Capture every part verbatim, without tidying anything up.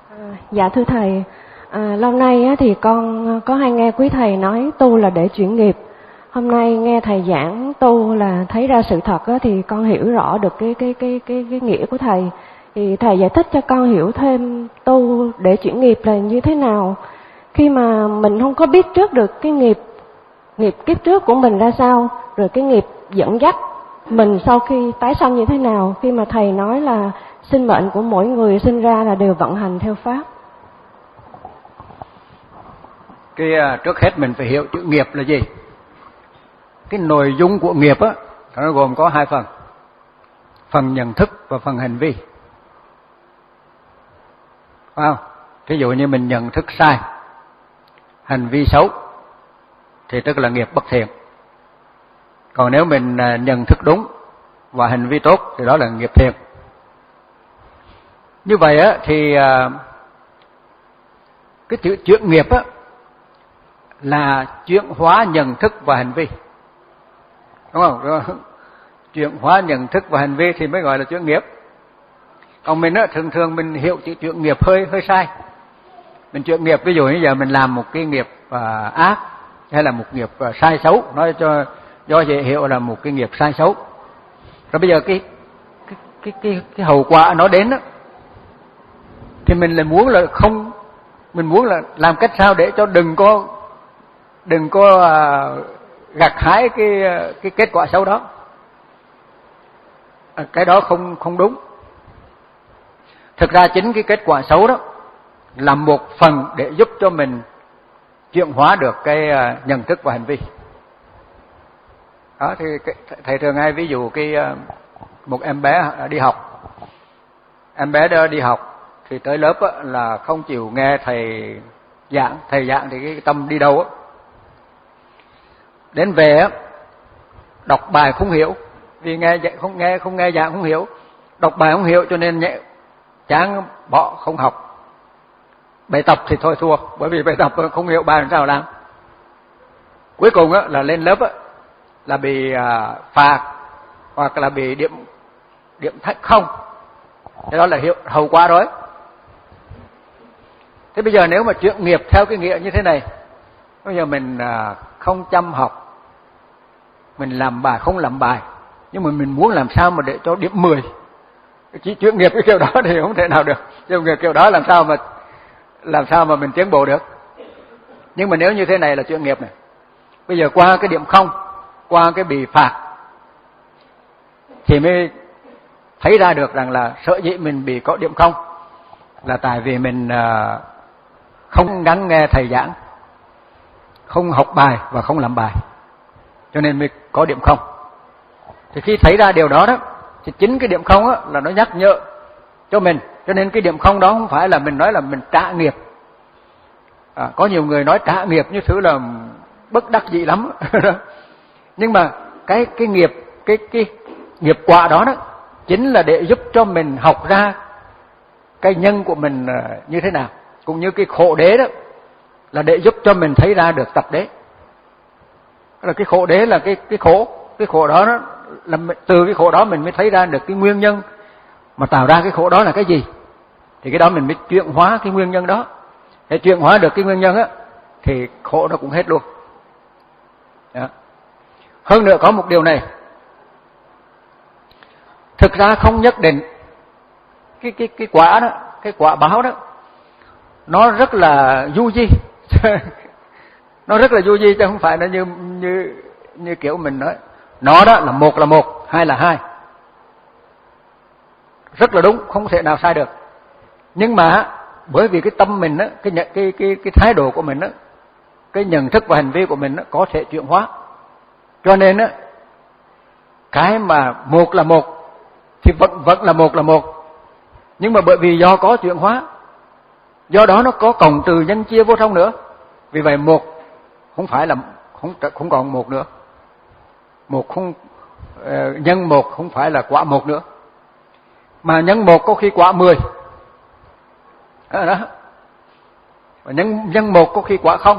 À, dạ thưa thầy, à, lâu nay á, thì con có hay nghe quý thầy nói tu là để chuyển nghiệp. Hôm nay nghe thầy giảng tu là thấy ra sự thật á, thì con hiểu rõ được cái cái cái cái cái nghĩa của thầy. Thì thầy giải thích cho con hiểu thêm tu để chuyển nghiệp là như thế nào. Khi mà mình không có biết trước được cái nghiệp nghiệp kiếp trước của mình ra sao, rồi cái nghiệp dẫn dắt mình sau khi tái sanh như thế nào, khi mà thầy nói là sinh mệnh của mỗi người sinh ra là đều vận hành theo pháp. Cái trước hết mình phải hiểu chữ nghiệp là gì. Cái nội dung của nghiệp á, nó gồm có hai phần: phần nhận thức và phần hành vi. Phải không? Ví dụ như mình nhận thức sai, hành vi xấu, thì tức là nghiệp bất thiện. Còn nếu mình nhận thức đúng và hành vi tốt thì đó là nghiệp thiện. Như vậy á thì cái chữ chuyển nghiệp á là chuyển hóa nhận thức và hành vi, đúng không? Đúng không? Chuyển hóa nhận thức và hành vi thì mới gọi là chuyển nghiệp. Còn mình á, thường thường mình hiểu chữ chuyển nghiệp hơi hơi sai. Mình chuyển nghiệp, ví dụ như giờ mình làm một cái nghiệp à, ác hay là một nghiệp à, sai xấu, nói cho do dễ hiểu là một cái nghiệp sai xấu. Rồi bây giờ cái cái cái cái, cái hậu quả nó đến á, thì mình lại muốn là không, mình muốn là làm cách sao để cho đừng có đừng có à, gặt hái cái cái kết quả xấu đó. À, cái đó không không đúng. Thực ra chính cái kết quả xấu đó là một phần để giúp cho mình chuyển hóa được cái nhận thức và hành vi. Đó thì thầy thường hay ví dụ cái một em bé đi học. Em bé đó đi học thì tới lớp là không chịu nghe thầy giảng, thầy giảng thì cái tâm đi đâu á. Đến về á đọc bài không hiểu, vì nghe không nghe không nghe giảng không hiểu, đọc bài không hiểu cho nên nhẹ chán bỏ không học. Bài tập thì thôi thua, bởi vì bài tập không hiểu bài làm sao làm. Cuối cùng á là lên lớp á là bị à, phạt hoặc là bị điểm điểm thách không. Thế đó là hiệu hậu quả rồi. Thế bây giờ nếu mà chuyển nghiệp theo cái nghĩa như thế này, bây giờ mình à, không chăm học, mình làm bài không làm bài, nhưng mà mình muốn làm sao mà để cho điểm mười. Chỉ chuyển nghiệp cái kiểu đó thì không thể nào được. Chuyển nghiệp kiểu đó làm sao mà làm sao mà mình tiến bộ được. Nhưng mà nếu như thế này là chuyển nghiệp này. Bây giờ qua cái điểm không, qua cái bị phạt thì mới thấy ra được rằng là sở dĩ mình bị có điểm không là tại vì mình không lắng nghe thầy giảng, không học bài và không làm bài, cho nên mới có điểm không. Thì khi thấy ra điều đó đó thì chính cái điểm không á là nó nhắc nhở cho mình. Cho nên cái điểm không đó không phải là mình nói là mình trả nghiệp. À, có nhiều người nói trả nghiệp như thứ là bất đắc dĩ lắm. Nhưng mà cái cái nghiệp cái cái nghiệp quả đó đó chính là để giúp cho mình học ra cái nhân của mình như thế nào, cũng như cái khổ đế đó là để giúp cho mình thấy ra được tập đế. Là cái khổ đế là cái cái khổ, cái khổ đó đó là từ cái khổ đó mình mới thấy ra được cái nguyên nhân mà tạo ra cái khổ đó là cái gì. Thì cái đó mình mới chuyển hóa cái nguyên nhân đó. Để chuyển hóa được cái nguyên nhân á thì khổ nó cũng hết luôn. Đó. Hơn nữa có một điều này, thực ra không nhất định cái cái cái quả đó, cái quả báo đó nó rất là du di. Nó rất là du di chứ không phải nó như như như kiểu mình nói. Nó đó là một là một, hai là hai. Rất là đúng, không thể nào sai được. Nhưng mà bởi vì cái tâm mình á, cái nhận cái cái cái thái độ của mình á, cái nhận thức và hành vi của mình á có thể chuyển hóa. Cho nên á cái mà một là một thì vẫn vẫn là một là một. Nhưng mà bởi vì do có chuyển hóa, do đó nó có cộng từ nhân chia vô trong nữa. Vì vậy một không phải là không không còn một nữa. Một không nhân một không phải là quả một nữa. Mà nhân một có khi quả mười. Đó, đó. Và nhân nhân một có khi quả không.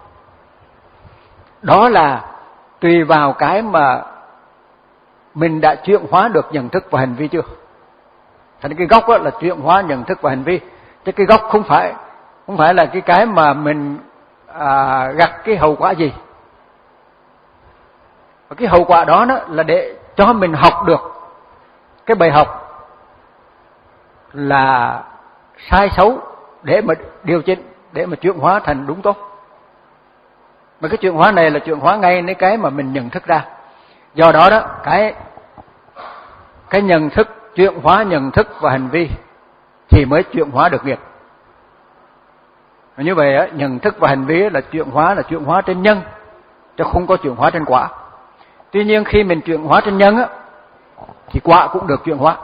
Đó là tùy vào cái mà mình đã chuyển hóa được nhận thức và hành vi chưa. Thành cái gốc đó là chuyển hóa nhận thức và hành vi. chứ cái gốc không phải không phải là cái cái mà mình à, gặt cái hậu quả gì. Và cái hậu quả đó, đó là để cho mình học được cái bài học là sai xấu để mà điều chỉnh, để mà chuyển hóa thành đúng tốt. Mà cái chuyển hóa này là chuyển hóa ngay đến cái mà mình nhận thức ra. Do đó đó, cái cái nhận thức, chuyển hóa nhận thức và hành vi thì mới chuyển hóa được nghiệp. Và như vậy á, nhận thức và hành vi là chuyển hóa, là chuyển hóa trên nhân, chứ không có chuyển hóa trên quả. Tuy nhiên khi mình chuyển hóa trên nhân á, thì quả cũng được chuyển hóa.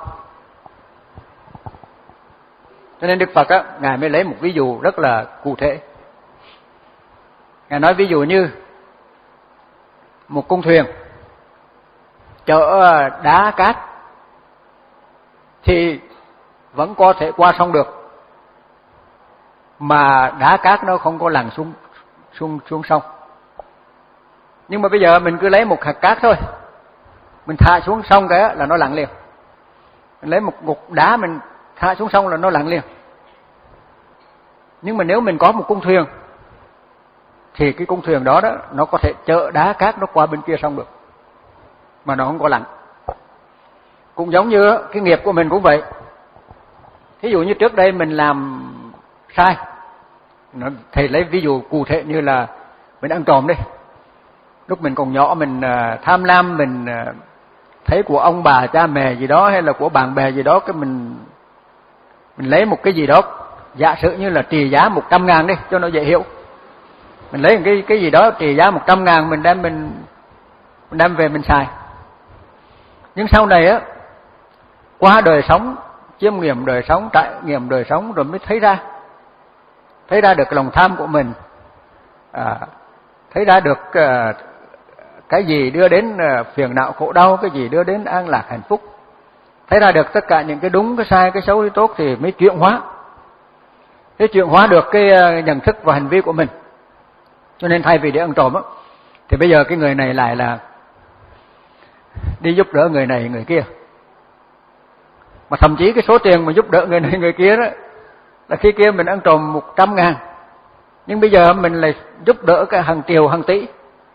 Cho nên Đức Phật á, Ngài mới lấy một ví dụ rất là cụ thể. Ngài nói ví dụ như một con thuyền chở đá cát thì vẫn có thể qua sông được, mà đá cát nó không có lặn xuống xuống xuống sông. Nhưng mà bây giờ mình cứ lấy một hạt cát thôi, mình thả xuống sông cái là nó lặn liền. Mình lấy một cục đá mình thả xuống sông là nó lặn liền. Nhưng mà nếu mình có một con thuyền thì cái con thuyền đó đó nó có thể chở đá cát nó qua bên kia sông được, mà nó không có lặn. Cũng giống như cái nghiệp của mình cũng vậy. Thí dụ như trước đây mình làm sai, thầy lấy ví dụ cụ thể như là mình ăn trộm đi. Lúc mình còn nhỏ mình tham lam, mình thấy của ông bà cha mẹ gì đó hay là của bạn bè gì đó, cái mình mình lấy một cái gì đó, giả sử như là trị giá một trăm ngàn đi cho nó dễ hiểu. Mình lấy cái cái gì đó trị giá một trăm ngàn, mình đem mình, mình đem về mình xài. Nhưng sau này á, qua đời sống, chiêm nghiệm đời sống, trải nghiệm đời sống rồi mới thấy ra, thấy ra được cái lòng tham của mình, à, thấy ra được uh, cái gì đưa đến uh, phiền não khổ đau, cái gì đưa đến an lạc hạnh phúc, thấy ra được tất cả những cái đúng, cái sai, cái xấu, cái tốt thì mới chuyển hóa. Thế chuyển hóa được cái uh, nhận thức và hành vi của mình. Cho nên thay vì để ăn trộm á, thì bây giờ cái người này lại là đi giúp đỡ người này người kia. Mà thậm chí cái số tiền mà giúp đỡ người này người kia đó là khi kia mình ăn trộm một trăm ngàn, nhưng bây giờ mình lại giúp đỡ cả hàng triệu, hàng tỷ.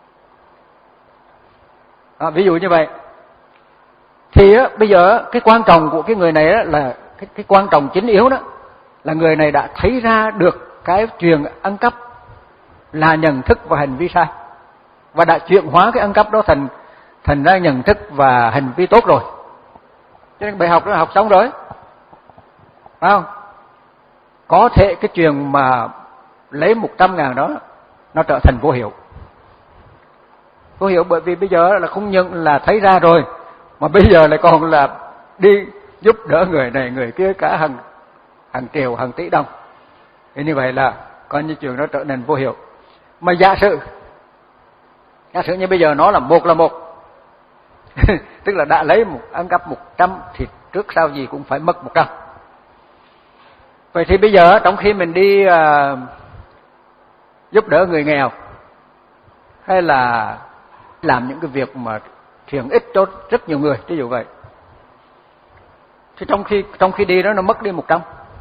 À, ví dụ như vậy. Thì á, bây giờ cái quan trọng của cái người này á, là cái, cái quan trọng chính yếu đó là người này đã thấy ra được cái chuyện ăn cắp là nhận thức và hành vi sai, và đã chuyển hóa cái ăn cắp đó thành thành ra nhận thức và hành vi tốt rồi. Cho nên bài học đó học xong rồi, phải không? Có thể cái chuyện mà lấy một trăm ngàn đó nó trở thành vô hiệu. Vô hiệu bởi vì bây giờ là không nhận là thấy ra rồi, mà bây giờ lại còn là đi giúp đỡ người này người kia cả hàng hàng triệu, hàng tỷ đồng. Thế như vậy là coi như chuyện nó trở nên vô hiệu. Mà giả sử giả sử như bây giờ nó là một là một tức là đã lấy một ăn cắp một trăm thì trước sau gì cũng phải mất một trăm. Vậy thì bây giờ trong khi mình đi uh, giúp đỡ người nghèo hay là làm những cái việc mà thiện ích cho rất nhiều người, ví dụ vậy, thì trong khi trong khi đi đó nó mất đi một trăm.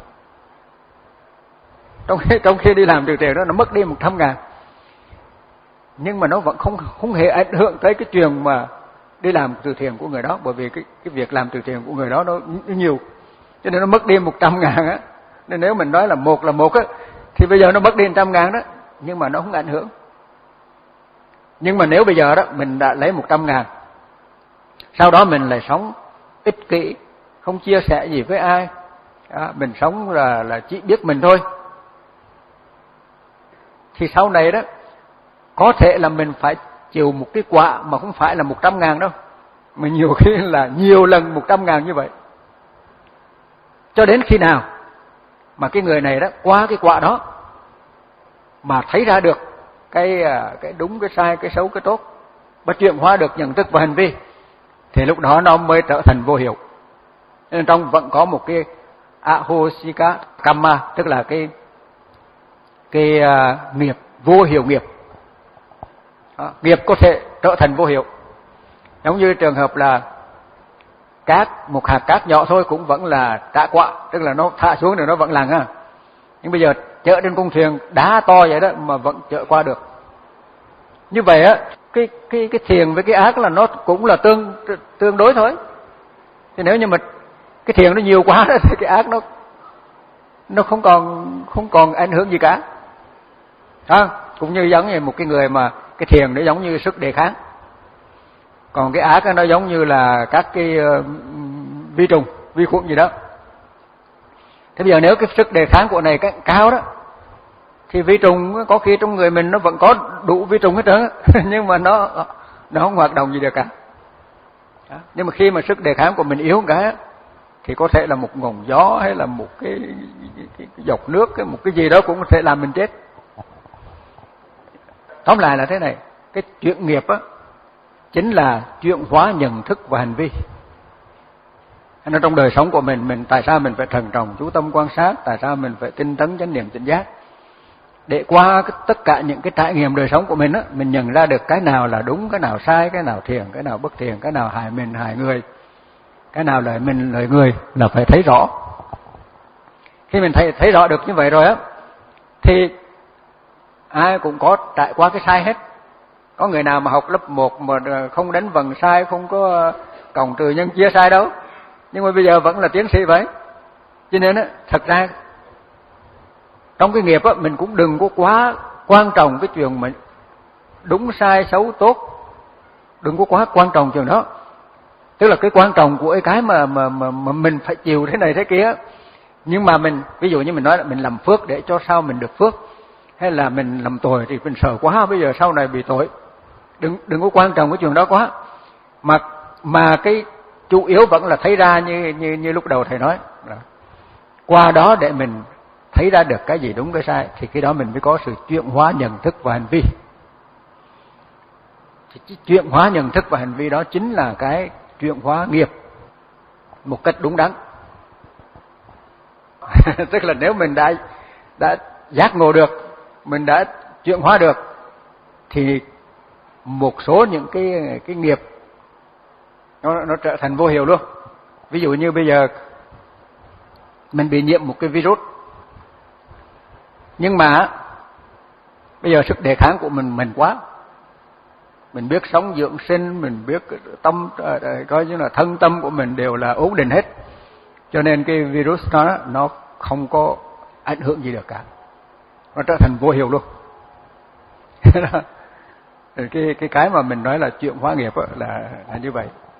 Trong khi trong khi đi làm từ thiện đó nó mất đi một trăm ngàn. Nhưng mà nó vẫn không không hề ảnh hưởng tới cái chuyện mà đi làm từ thiện của người đó, bởi vì cái cái việc làm từ thiện của người đó nó nhiều, cho nên nó mất đi một trăm ngàn á. Nên nếu mình nói là một là một á, thì bây giờ nó mất đi một trăm ngàn đó, nhưng mà nó không ảnh hưởng. Nhưng mà nếu bây giờ đó mình đã lấy một trăm ngàn, sau đó mình lại sống ích kỷ, không chia sẻ gì với ai, à, mình sống là là chỉ biết mình thôi, thì sau này đó có thể là mình phải chịu một cái quả mà không phải là một trăm ngàn đâu, mà nhiều khi là nhiều lần một trăm ngàn như vậy. Cho đến khi nào mà cái người này đó qua cái quả đó mà thấy ra được cái cái đúng, cái sai, cái xấu, cái tốt, và chuyển hóa được nhận thức và hành vi, thì lúc đó nó mới trở thành vô hiệu. Nên trong vẫn có một cái ahosika kamma, tức là cái cái uh, nghiệp vô hiệu nghiệp. Đó, nghiệp có thể trở thành vô hiệu. Giống như trường hợp là cát, một hạt cát nhỏ thôi cũng vẫn là trả quả, tức là nó thả xuống thì nó vẫn lặng ha. Nhưng bây giờ chở trên con thuyền đá to vậy đó mà vẫn chở qua được. Như vậy á, cái cái cái thiện với cái ác là nó cũng là tương tương đối thôi. Thì nếu như mà cái thiện nó nhiều quá đó, thì cái ác nó nó không còn không còn ảnh hưởng gì cả. À, cũng như giống như một cái người mà cái thiện nó giống như sức đề kháng, còn cái ác nó giống như là các cái uh, vi trùng, vi khuẩn gì đó. Thế bây giờ nếu cái sức đề kháng của này cao đó, thì vi trùng có khi trong người mình nó vẫn có đủ vi trùng hết trơn, nhưng mà nó nó không hoạt động gì được cả. Đó. Nhưng mà khi mà sức đề kháng của mình yếu cái thì có thể là một ngọn gió hay là một cái, cái, cái, cái dọc nước, cái, một cái gì đó cũng có thể làm mình chết. Tóm lại là thế này, cái chuyện nghiệp á chính là chuyển hóa nhận thức và hành vi. Nó trong đời sống của mình, mình tại sao mình phải thận trọng chú tâm quan sát, tại sao mình phải tinh tấn chánh niệm tỉnh giác, để qua cái, tất cả những cái trải nghiệm đời sống của mình á, mình nhận ra được cái nào là đúng, cái nào sai, cái nào thiện, cái nào bất thiện, cái nào hại mình hại người, cái nào lợi mình lợi người, là phải thấy rõ. Khi mình thấy thấy rõ được như vậy rồi á, thì ai cũng có trải qua cái sai hết. Có người nào mà học lớp một mà không đánh vần sai, không có cộng trừ nhân chia sai đâu, nhưng mà bây giờ vẫn là tiến sĩ vậy. Cho nên á, thật ra trong cái nghiệp á, mình cũng đừng có quá quan trọng cái chuyện mà đúng sai xấu tốt, đừng có quá quan trọng chuyện đó. Tức là cái quan trọng của cái mà mà mà, mà mình phải chịu thế này thế kia. Nhưng mà mình, ví dụ như mình nói là mình làm phước để cho sau mình được phước, hay là mình làm tội thì mình sợ quá bây giờ sau này bị tội. Đừng đừng có quan trọng cái chuyện đó quá. Mà mà cái chủ yếu vẫn là thấy ra như như như lúc đầu thầy nói. Đó. Qua đó để mình thấy ra được cái gì đúng cái sai, thì cái đó mình mới có sự chuyển hóa nhận thức và hành vi. Thì chuyển hóa nhận thức và hành vi đó chính là cái chuyển hóa nghiệp một cách đúng đắn. Tức là nếu mình đã đã giác ngộ được, mình đã chuyển hóa được, thì một số những cái cái nghiệp nó nó trở thành vô hiệu luôn. Ví dụ như bây giờ mình bị nhiễm một cái virus, nhưng mà bây giờ sức đề kháng của mình mình quá, mình biết sống dưỡng sinh, mình biết tâm coi như là thân tâm của mình đều là ổn định hết, cho nên cái virus đó nó không có ảnh hưởng gì được cả, nó trở thành vô hiệu luôn. cái cái cái mà mình nói là chuyển hóa nghiệp là là như vậy.